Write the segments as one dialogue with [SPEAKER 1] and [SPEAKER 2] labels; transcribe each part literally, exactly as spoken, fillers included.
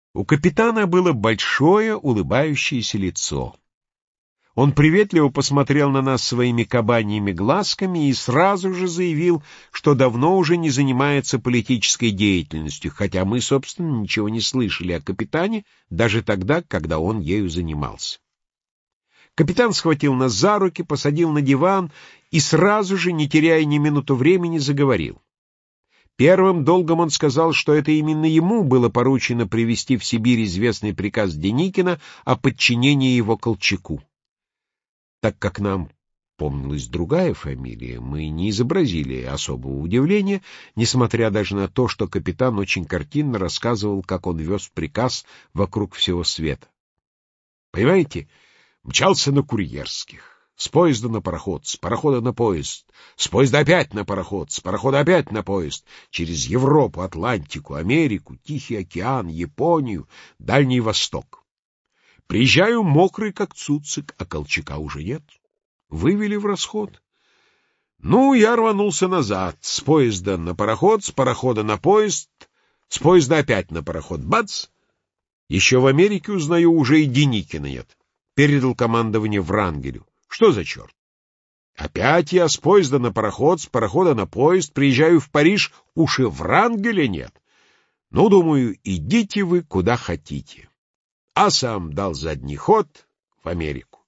[SPEAKER 1] У капитана было большое улыбающееся лицо. Он приветливо посмотрел на нас своими кабаньими глазками и сразу же заявил, что давно уже не занимается политической деятельностью, хотя мы, собственно, ничего не слышали о капитане даже тогда, когда он ею занимался. Капитан схватил нас за руки, посадил на диван и сразу же, не теряя ни минуту времени, заговорил. Первым долгом он сказал, что это именно ему было поручено привести в Сибирь известный приказ Деникина о подчинении его Колчаку. Так как нам помнилась другая фамилия, мы не изобразили особого удивления, несмотря даже на то, что капитан очень картинно рассказывал, как он вез приказ вокруг всего света. Понимаете, мчался на курьерских. С поезда на пароход, с парохода на поезд, с поезда опять на пароход, с парохода опять на поезд, через Европу, Атлантику, Америку, Тихий океан, Японию, Дальний Восток. Приезжаю мокрый, как цуцик, а Колчака уже нет. Вывели в расход. Ну, я рванулся назад, с поезда на пароход, с парохода на поезд, с поезда опять на пароход. Бац! Еще в Америке узнаю, уже и Деникина нет. Передал командование Врангелю. Что за черт? Опять я с поезда на пароход, с парохода на поезд, приезжаю в Париж, уж и Врангеля нет. Ну, думаю, идите вы куда хотите. А сам дал задний ход в Америку.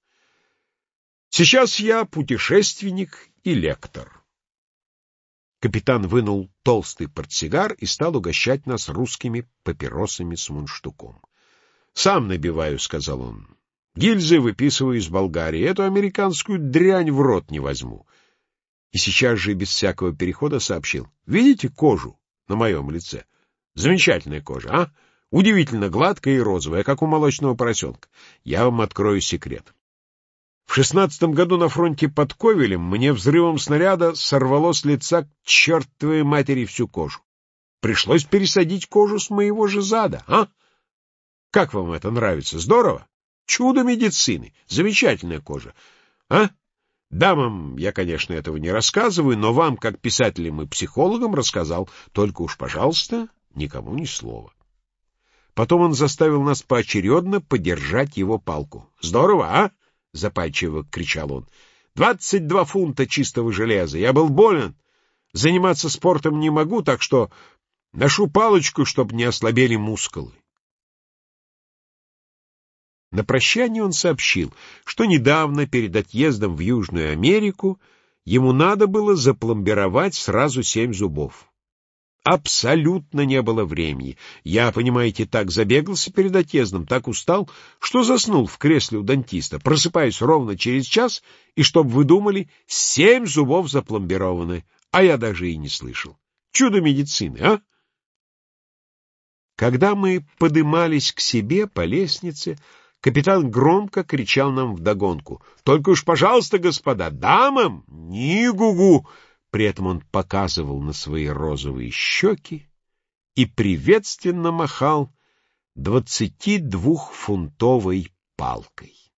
[SPEAKER 1] Сейчас я путешественник и лектор. Капитан вынул толстый портсигар и стал угощать нас русскими папиросами с мундштуком. — Сам набиваю, — сказал он. Гильзы выписываю из Болгарии. Эту американскую дрянь в рот не возьму. И сейчас же без всякого перехода сообщил. Видите кожу на моем лице? Замечательная кожа, а? Удивительно гладкая и розовая, как у молочного поросенка. Я вам открою секрет. В шестнадцатом году на фронте под Ковелем мне взрывом снаряда сорвало с лица к чертовой матери всю кожу. Пришлось пересадить кожу с моего же зада, а? Как вам это нравится? Здорово? Чудо медицины. Замечательная кожа. А? Дамам я, конечно, этого не рассказываю, но вам, как писателям и психологам, рассказал. Только уж, пожалуйста, никому ни слова. Потом он заставил нас поочередно подержать его палку. «Здорово, а?» — запальчиво кричал он. «Двадцать два фунта чистого железа. Я был болен. Заниматься спортом не могу, так что ношу палочку, чтобы не ослабели мускулы». На прощание он сообщил, что недавно, перед отъездом в Южную Америку, ему надо было запломбировать сразу семь зубов. Абсолютно не было времени. Я, понимаете, так забегался перед отъездом, так устал, что заснул в кресле у дантиста. Просыпаюсь ровно через час, и, чтоб вы думали, семь зубов запломбированы, а я даже и не слышал. Чудо медицины, а? Когда мы подымались к себе по лестнице, капитан громко кричал нам вдогонку. «Только уж, пожалуйста, господа, дамам ни гугу!» При этом он показывал на свои розовые щеки и приветственно махал двадцатидвухфунтовой палкой.